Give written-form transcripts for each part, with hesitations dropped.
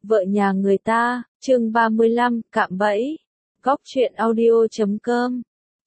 Vợ nhà người ta, chương 35, cạm bẫy. Góc truyện audio.com.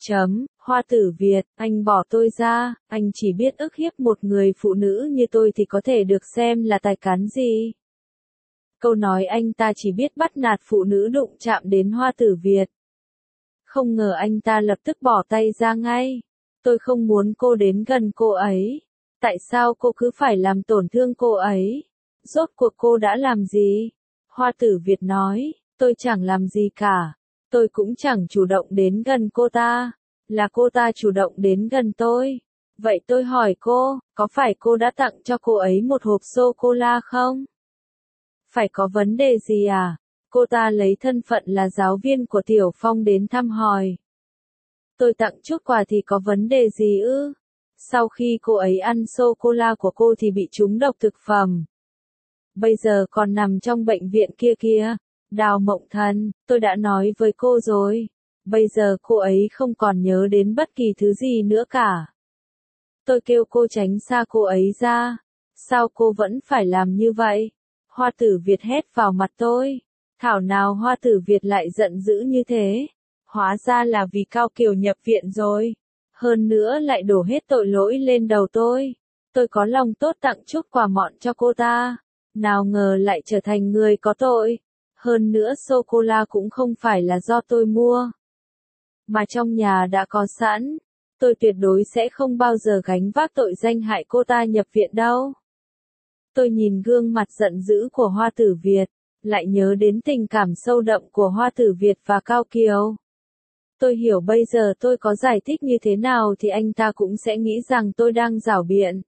Hoa tử Việt, anh bỏ tôi ra, anh chỉ biết ức hiếp một người phụ nữ như tôi thì có thể được xem là tài cán gì. Câu nói anh ta chỉ biết bắt nạt phụ nữ đụng chạm đến Hoa tử Việt. Không ngờ anh ta lập tức bỏ tay ra ngay. Tôi không muốn cô đến gần cô ấy. Tại sao cô cứ phải làm tổn thương cô ấy? Rốt cuộc cô đã làm gì? Hoa tử Việt nói, tôi chẳng làm gì cả. Tôi cũng chẳng chủ động đến gần cô ta. Là cô ta chủ động đến gần tôi. Vậy tôi hỏi cô, có phải cô đã tặng cho cô ấy một hộp sô-cô-la không? Phải có vấn đề gì à? Cô ta lấy thân phận là giáo viên của Tiểu Phong đến thăm hỏi. Tôi tặng chút quà thì có vấn đề gì ư? Sau khi cô ấy ăn sô-cô-la của cô thì bị trúng độc thực phẩm. Bây giờ còn nằm trong bệnh viện kia kìa. Đào Mộng Thần, tôi đã nói với cô rồi. Bây giờ cô ấy không còn nhớ đến bất kỳ thứ gì nữa cả. Tôi kêu cô tránh xa cô ấy ra. Sao cô vẫn phải làm như vậy? Hoa tử Việt hét vào mặt tôi. Thảo nào Hoa tử Việt lại giận dữ như thế? Hóa ra là vì Cao Kiều nhập viện rồi. Hơn nữa lại đổ hết tội lỗi lên đầu tôi. Tôi có lòng tốt tặng chút quà mọn cho cô ta. Nào ngờ lại trở thành người có tội. Hơn nữa sô-cô-la cũng không phải là do tôi mua. Mà trong nhà đã có sẵn. Tôi tuyệt đối sẽ không bao giờ gánh vác tội danh hại cô ta nhập viện đâu. Tôi nhìn gương mặt giận dữ của Hoa tử Việt. Lại nhớ đến tình cảm sâu đậm của Hoa tử Việt và Cao Kiều. Tôi hiểu bây giờ tôi có giải thích như thế nào thì anh ta cũng sẽ nghĩ rằng tôi đang giảo biện.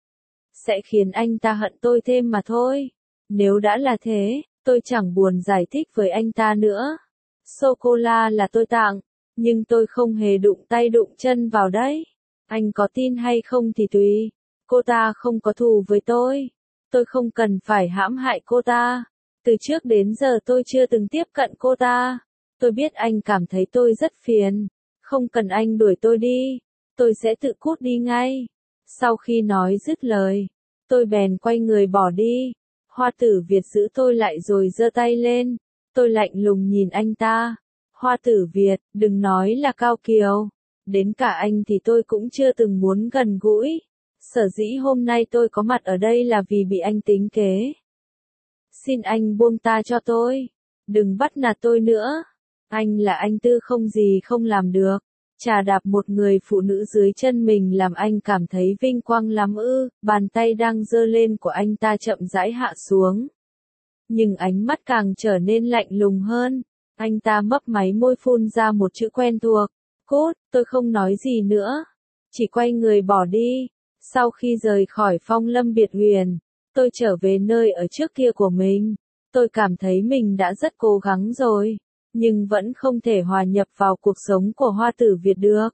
Sẽ khiến anh ta hận tôi thêm mà thôi. Nếu đã là thế, tôi chẳng buồn giải thích với anh ta nữa. Sô-cô-la là tôi tặng, nhưng tôi không hề đụng tay đụng chân vào đấy. Anh có tin hay không thì tùy. Cô ta không có thù với tôi. Tôi không cần phải hãm hại cô ta. Từ trước đến giờ tôi chưa từng tiếp cận cô ta. Tôi biết anh cảm thấy tôi rất phiền. Không cần anh đuổi tôi đi. Tôi sẽ tự cút đi ngay. Sau khi nói dứt lời, tôi bèn quay người bỏ đi. Hoa tử Việt giữ tôi lại rồi giơ tay lên. Tôi lạnh lùng nhìn anh ta. Hoa tử Việt, đừng nói là Cao Kiều. Đến cả anh thì tôi cũng chưa từng muốn gần gũi. Sở dĩ hôm nay tôi có mặt ở đây là vì bị anh tính kế. Xin anh buông ta cho tôi. Đừng bắt nạt tôi nữa. Anh là anh Tư không gì không làm được. Chà đạp một người phụ nữ dưới chân mình làm anh cảm thấy vinh quang lắm ư. Bàn tay đang giơ lên của anh ta chậm rãi hạ xuống. Nhưng ánh mắt càng trở nên lạnh lùng hơn. Anh ta mấp máy môi phun ra một chữ quen thuộc. Cút, tôi không nói gì nữa. Chỉ quay người bỏ đi. Sau khi rời khỏi Phong Lâm Biệt Huyền, tôi trở về nơi ở trước kia của mình. Tôi cảm thấy mình đã rất cố gắng rồi. Nhưng vẫn không thể hòa nhập vào cuộc sống của Hoa tử Việt được.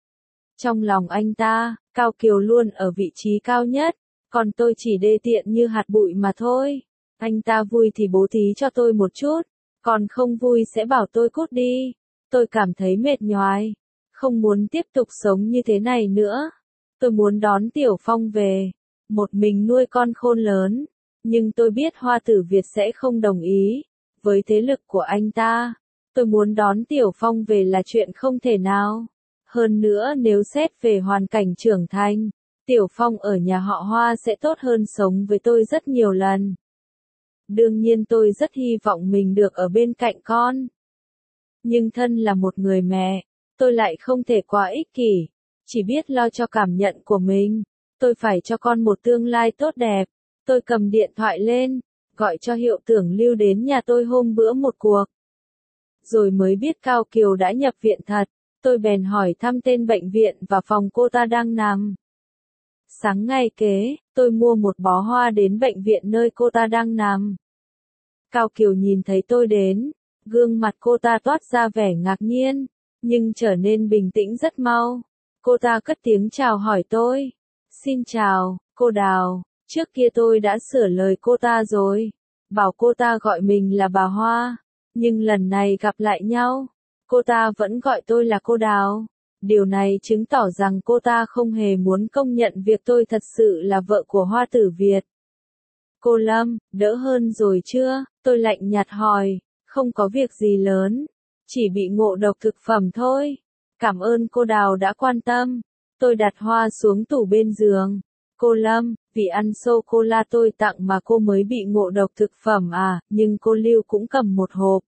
Trong lòng anh ta, Cao Kiều luôn ở vị trí cao nhất, còn tôi chỉ đê tiện như hạt bụi mà thôi. Anh ta vui thì bố thí cho tôi một chút, còn không vui sẽ bảo tôi cút đi. Tôi cảm thấy mệt nhoài, không muốn tiếp tục sống như thế này nữa. Tôi muốn đón Tiểu Phong về, một mình nuôi con khôn lớn. Nhưng tôi biết Hoa tử Việt sẽ không đồng ý. Với thế lực của anh ta, tôi muốn đón Tiểu Phong về là chuyện không thể nào. Hơn nữa nếu xét về hoàn cảnh trưởng thành, Tiểu Phong ở nhà họ Hoa sẽ tốt hơn sống với tôi rất nhiều lần. Đương nhiên tôi rất hy vọng mình được ở bên cạnh con. Nhưng thân là một người mẹ, tôi lại không thể quá ích kỷ, chỉ biết lo cho cảm nhận của mình. Tôi phải cho con một tương lai tốt đẹp. Tôi cầm điện thoại lên, gọi cho Hiệu Tưởng Lưu đến nhà tôi hôm bữa một cuộc. Rồi mới biết Cao Kiều đã nhập viện thật. Tôi bèn hỏi thăm tên bệnh viện và phòng cô ta đang nằm. Sáng ngày kế, tôi mua một bó hoa đến bệnh viện nơi cô ta đang nằm. Cao Kiều nhìn thấy tôi đến, gương mặt cô ta toát ra vẻ ngạc nhiên, nhưng trở nên bình tĩnh rất mau. Cô ta cất tiếng chào hỏi tôi. Xin chào, cô Đào. Trước kia tôi đã sửa lời cô ta rồi, bảo cô ta gọi mình là bà Hoa. Nhưng lần này gặp lại nhau, cô ta vẫn gọi tôi là cô Đào. Điều này chứng tỏ rằng cô ta không hề muốn công nhận việc tôi thật sự là vợ của Hoa tử Việt. Cô Lâm, đỡ hơn rồi chưa? Tôi lạnh nhạt hỏi, không có việc gì lớn, chỉ bị ngộ độc thực phẩm thôi. Cảm ơn cô Đào đã quan tâm. Tôi đặt hoa xuống tủ bên giường. Cô Lâm, vì ăn sô-cô-la tôi tặng mà cô mới bị ngộ độc thực phẩm à, nhưng cô Lưu cũng cầm một hộp.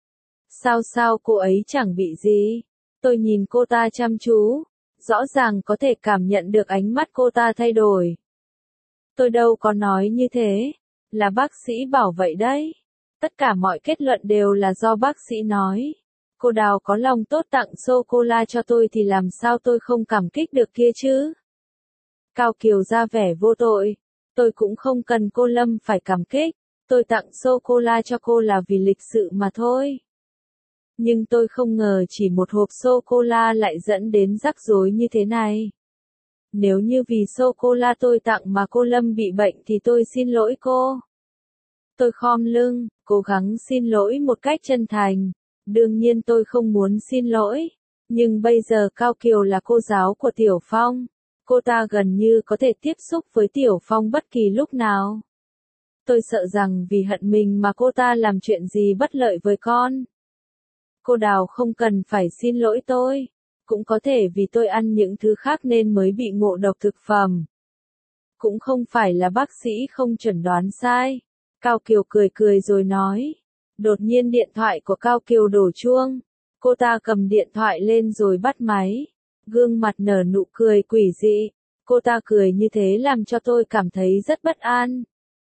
Sao cô ấy chẳng bị gì? Tôi nhìn cô ta chăm chú, rõ ràng có thể cảm nhận được ánh mắt cô ta thay đổi. Tôi đâu có nói như thế, là bác sĩ bảo vậy đấy. Tất cả mọi kết luận đều là do bác sĩ nói. Cô Đào có lòng tốt tặng sô-cô-la cho tôi thì làm sao tôi không cảm kích được kia chứ? Cao Kiều ra vẻ vô tội. Tôi cũng không cần cô Lâm phải cảm kích. Tôi tặng sô-cô-la cho cô là vì lịch sự mà thôi. Nhưng tôi không ngờ chỉ một hộp sô-cô-la lại dẫn đến rắc rối như thế này. Nếu như vì sô-cô-la tôi tặng mà cô Lâm bị bệnh thì tôi xin lỗi cô. Tôi khom lưng, cố gắng xin lỗi một cách chân thành. Đương nhiên tôi không muốn xin lỗi. Nhưng bây giờ Cao Kiều là cô giáo của Tiểu Phong. Cô ta gần như có thể tiếp xúc với Tiểu Phong bất kỳ lúc nào. Tôi sợ rằng vì hận mình mà cô ta làm chuyện gì bất lợi với con. Cô Đào không cần phải xin lỗi tôi. Cũng có thể vì tôi ăn những thứ khác nên mới bị ngộ độc thực phẩm. Cũng không phải là bác sĩ không chẩn đoán sai. Cao Kiều cười cười rồi nói. Đột nhiên điện thoại của Cao Kiều đổ chuông. Cô ta cầm điện thoại lên rồi bắt máy. Gương mặt nở nụ cười quỷ dị. Cô ta cười như thế làm cho tôi cảm thấy rất bất an.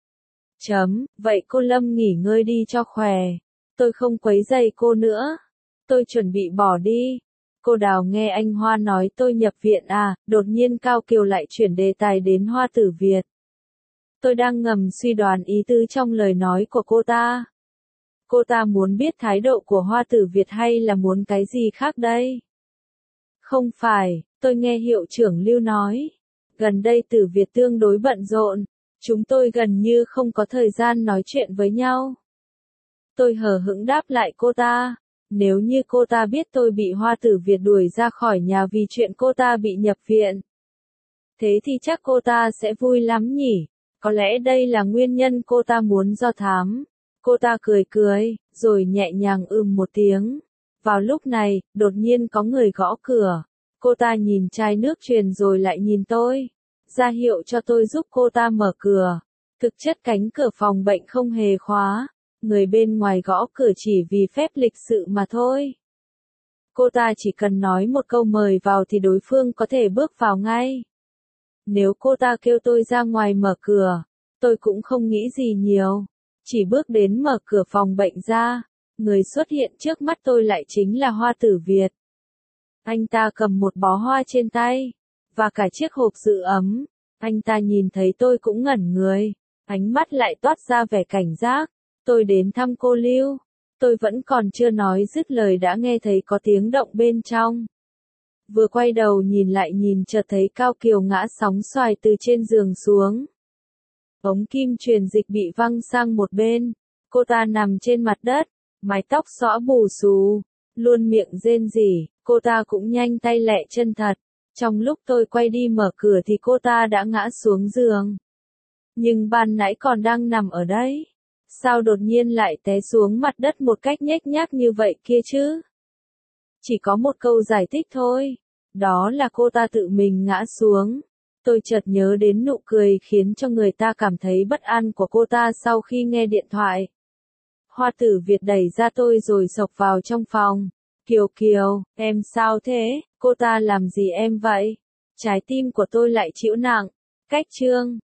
Vậy cô Lâm nghỉ ngơi đi cho khỏe. Tôi không quấy rầy cô nữa. Tôi chuẩn bị bỏ đi. Cô Đào nghe anh Hoa nói tôi nhập viện à, đột nhiên Cao Kiều lại chuyển đề tài đến Hoa Tử Việt. Tôi đang ngầm suy đoán ý tứ trong lời nói của cô ta. Cô ta muốn biết thái độ của Hoa Tử Việt hay là muốn cái gì khác đây? Không phải, tôi nghe hiệu trưởng Lưu nói. Gần đây Tử Việt tương đối bận rộn. Chúng tôi gần như không có thời gian nói chuyện với nhau. Tôi hờ hững đáp lại cô ta. Nếu như cô ta biết tôi bị Hoa Tử Việt đuổi ra khỏi nhà vì chuyện cô ta bị nhập viện. Thế thì chắc cô ta sẽ vui lắm nhỉ. Có lẽ đây là nguyên nhân cô ta muốn do thám. Cô ta cười cười, rồi nhẹ nhàng một tiếng. Vào lúc này, đột nhiên có người gõ cửa. Cô ta nhìn chai nước truyền rồi lại nhìn tôi. Ra hiệu cho tôi giúp cô ta mở cửa. Thực chất cánh cửa phòng bệnh không hề khóa. Người bên ngoài gõ cửa chỉ vì phép lịch sự mà thôi. Cô ta chỉ cần nói một câu mời vào thì đối phương có thể bước vào ngay. Nếu cô ta kêu tôi ra ngoài mở cửa, tôi cũng không nghĩ gì nhiều. Chỉ bước đến mở cửa phòng bệnh ra, người xuất hiện trước mắt tôi lại chính là Hoa Tử Việt. Anh ta cầm một bó hoa trên tay, và cả chiếc hộp giữ ấm. Anh ta nhìn thấy tôi cũng ngẩn người, ánh mắt lại toát ra vẻ cảnh giác. Tôi đến thăm cô Lưu. Tôi vẫn còn chưa nói dứt lời đã nghe thấy có tiếng động bên trong. Vừa quay đầu nhìn lại nhìn chợt thấy Cao Kiều ngã sóng xoài từ trên giường xuống. Ống kim truyền dịch bị văng sang một bên. Cô ta nằm trên mặt đất, mái tóc xõa bù xù, luôn miệng rên rỉ. Cô ta cũng nhanh tay lẹ chân thật. Trong lúc tôi quay đi mở cửa thì cô ta đã ngã xuống giường. Nhưng ban nãy còn đang nằm ở đấy. Sao đột nhiên lại té xuống mặt đất một cách nhếch nhác như vậy kia chứ? Chỉ có một câu giải thích thôi. Đó là cô ta tự mình ngã xuống. Tôi chợt nhớ đến nụ cười khiến cho người ta cảm thấy bất an của cô ta sau khi nghe điện thoại. Hoa Tử Việt đẩy ra tôi rồi xộc vào trong phòng. Kiều Kiều, em sao thế? Cô ta làm gì em vậy? Trái tim của tôi lại chịu nặng. Cách chương